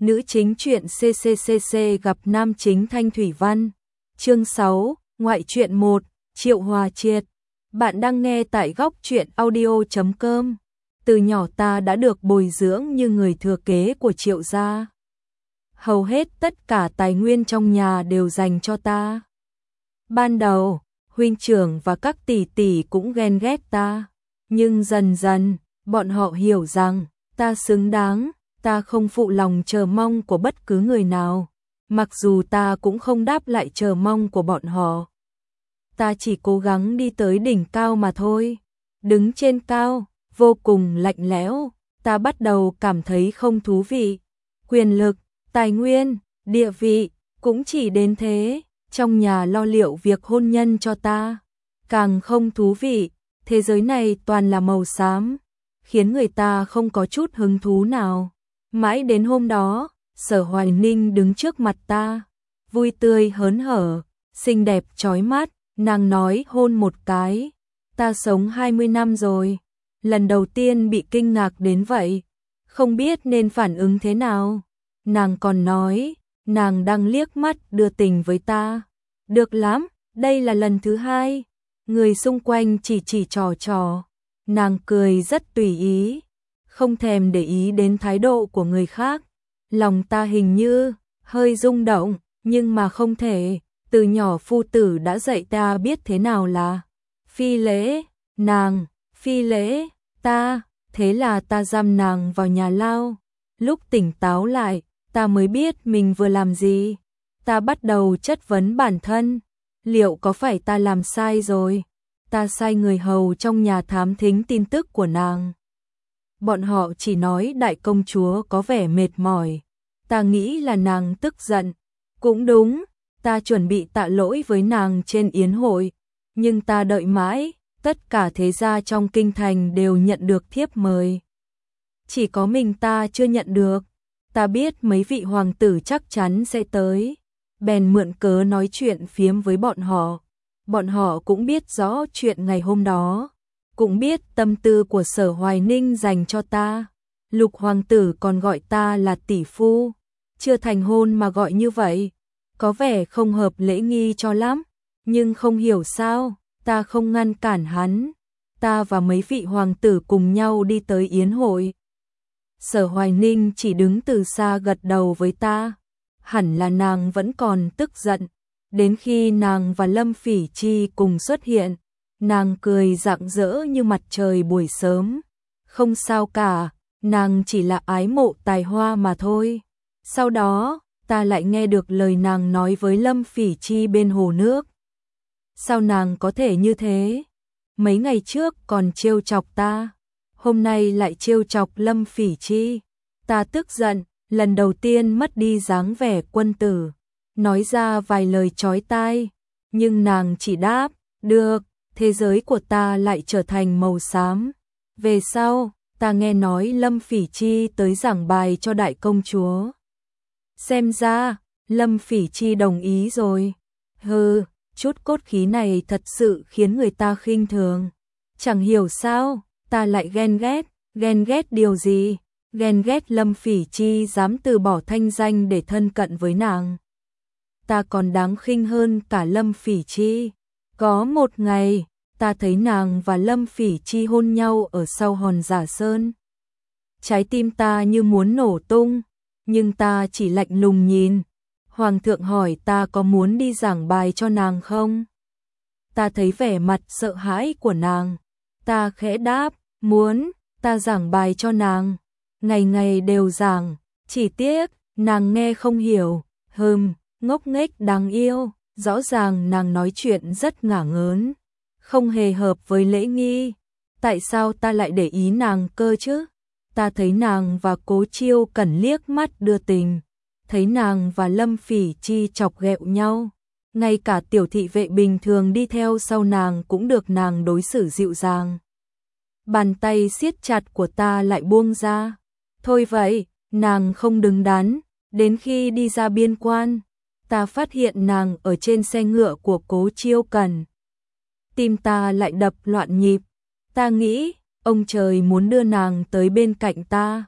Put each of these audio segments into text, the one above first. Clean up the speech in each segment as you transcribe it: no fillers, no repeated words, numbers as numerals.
Nữ chính truyện CCCC gặp nam chính Thanh Thủy Văn. Chương 6, ngoại truyện 1, Triệu Hòa Triệt. Bạn đang nghe tại góc truyện audio.com. Từ nhỏ ta đã được bồi dưỡng như người thừa kế của Triệu gia. Hầu hết tất cả tài nguyên trong nhà đều dành cho ta. Ban đầu, huynh trưởng và các tỷ tỷ cũng ghen ghét ta, nhưng dần dần, bọn họ hiểu rằng ta xứng đáng. Ta không phụ lòng chờ mong của bất cứ người nào, mặc dù ta cũng không đáp lại chờ mong của bọn họ. Ta chỉ cố gắng đi tới đỉnh cao mà thôi. Đứng trên cao, vô cùng lạnh lẽo, ta bắt đầu cảm thấy không thú vị. Quyền lực, tài nguyên, địa vị, cũng chỉ đến thế. Trong nhà lo liệu việc hôn nhân cho ta, càng không thú vị. Thế giới này toàn là màu xám, khiến người ta không có chút hứng thú nào. Mãi đến hôm đó, Sở Hoài Ninh đứng trước mặt ta, vui tươi hớn hở, xinh đẹp chói mắt, nàng nói hôn một cái. Ta sống 20 năm rồi, lần đầu tiên bị kinh ngạc đến vậy, không biết nên phản ứng thế nào. Nàng còn nói, nàng đang liếc mắt đưa tình với ta. Được lắm, đây là lần thứ hai. Người xung quanh chỉ trò. Nàng cười rất tùy ý, không thèm để ý đến thái độ của người khác. Lòng ta hình như hơi rung động, nhưng mà không thể. Từ nhỏ phu tử đã dạy ta biết thế nào là phi lễ. Nàng phi lễ ta, thế là ta giam nàng vào nhà lao. Lúc tỉnh táo lại, ta mới biết mình vừa làm gì. Ta bắt đầu chất vấn bản thân, liệu có phải ta làm sai rồi? Ta sai người hầu trong nhà thám thính tin tức của nàng. Bọn họ chỉ nói đại công chúa có vẻ mệt mỏi. Ta nghĩ là nàng tức giận. Cũng đúng, ta chuẩn bị tạ lỗi với nàng trên yến hội. Nhưng ta đợi mãi, tất cả thế gia trong kinh thành đều nhận được thiếp mời. Chỉ có mình ta chưa nhận được. Ta biết mấy vị hoàng tử chắc chắn sẽ tới. Bèn mượn cớ nói chuyện phiếm với bọn họ. Bọn họ cũng biết rõ chuyện ngày hôm đó. Cũng biết tâm tư của Sở Hoài Ninh dành cho ta. Lục hoàng tử còn gọi ta là tỷ phu. Chưa thành hôn mà gọi như vậy, có vẻ không hợp lễ nghi cho lắm. Nhưng không hiểu sao, ta không ngăn cản hắn. Ta và mấy vị hoàng tử cùng nhau đi tới yến hội. Sở Hoài Ninh chỉ đứng từ xa gật đầu với ta. Hẳn là nàng vẫn còn tức giận. Đến khi nàng và Lâm Phỉ Chi cùng xuất hiện, nàng cười rạng rỡ như mặt trời buổi sớm. Không sao cả, nàng chỉ là ái mộ tài hoa mà thôi. Sau đó, ta lại nghe được lời nàng nói với Lâm Phỉ Chi bên hồ nước. Sao nàng có thể như thế? Mấy ngày trước còn trêu chọc ta, hôm nay lại trêu chọc Lâm Phỉ Chi. Ta tức giận, lần đầu tiên mất đi dáng vẻ quân tử, nói ra vài lời chói tai, nhưng nàng chỉ đáp, được. Thế giới của ta lại trở thành màu xám. Về sau, ta nghe nói Lâm Phỉ Chi tới giảng bài cho đại công chúa. Xem ra, Lâm Phỉ Chi đồng ý rồi. Hừ, chút cốt khí này thật sự khiến người ta khinh thường. Chẳng hiểu sao, ta lại ghen ghét điều gì? Ghen ghét Lâm Phỉ Chi dám từ bỏ thanh danh để thân cận với nàng. Ta còn đáng khinh hơn cả Lâm Phỉ Chi. Có một ngày, ta thấy nàng và Lâm Phỉ Chi hôn nhau ở sau hòn Giả Sơn. Trái tim ta như muốn nổ tung, nhưng ta chỉ lạnh lùng nhìn. Hoàng thượng hỏi ta có muốn đi giảng bài cho nàng không? Ta thấy vẻ mặt sợ hãi của nàng. Ta khẽ đáp, muốn. Ta giảng bài cho nàng, ngày ngày đều giảng, chỉ tiếc, nàng nghe không hiểu. Ngốc nghếch đáng yêu. Rõ ràng nàng nói chuyện rất ngả ngớn, không hề hợp với lễ nghi. Tại sao ta lại để ý nàng cơ chứ? Ta thấy nàng và Cố Chiêu Cẩn liếc mắt đưa tình, thấy nàng và Lâm Phỉ Chi chọc ghẹo nhau. Ngay cả tiểu thị vệ bình thường đi theo sau nàng cũng được nàng đối xử dịu dàng. Bàn tay siết chặt của ta lại buông ra. Thôi vậy, nàng không đứng đắn. Đến khi đi ra biên quan, ta phát hiện nàng ở trên xe ngựa của Cố Chiêu Cẩn. Tim ta lại đập loạn nhịp. Ta nghĩ, ông trời muốn đưa nàng tới bên cạnh ta.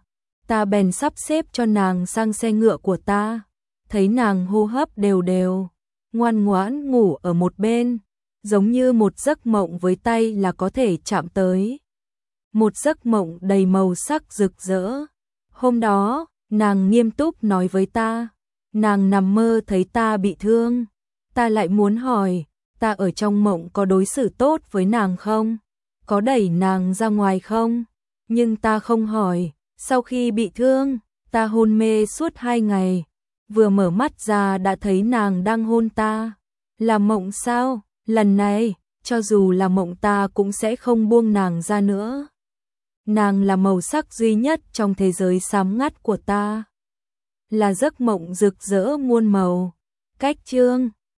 Ta bèn sắp xếp cho nàng sang xe ngựa của ta, thấy nàng hô hấp đều đều, ngoan ngoãn ngủ ở một bên, giống như một giấc mộng với tay là có thể chạm tới. Một giấc mộng đầy màu sắc rực rỡ. Hôm đó, nàng nghiêm túc nói với ta, nàng nằm mơ thấy ta bị thương. Ta lại muốn hỏi, ta ở trong mộng có đối xử tốt với nàng không? Có đẩy nàng ra ngoài không? Nhưng ta không hỏi. Sau khi bị thương, ta hôn mê suốt 2 ngày. Vừa mở mắt ra đã thấy nàng đang hôn ta. Là mộng sao? Lần này, cho dù là mộng ta cũng sẽ không buông nàng ra nữa. Nàng là màu sắc duy nhất trong thế giới xám ngắt của ta. Là giấc mộng rực rỡ muôn màu. Cách chương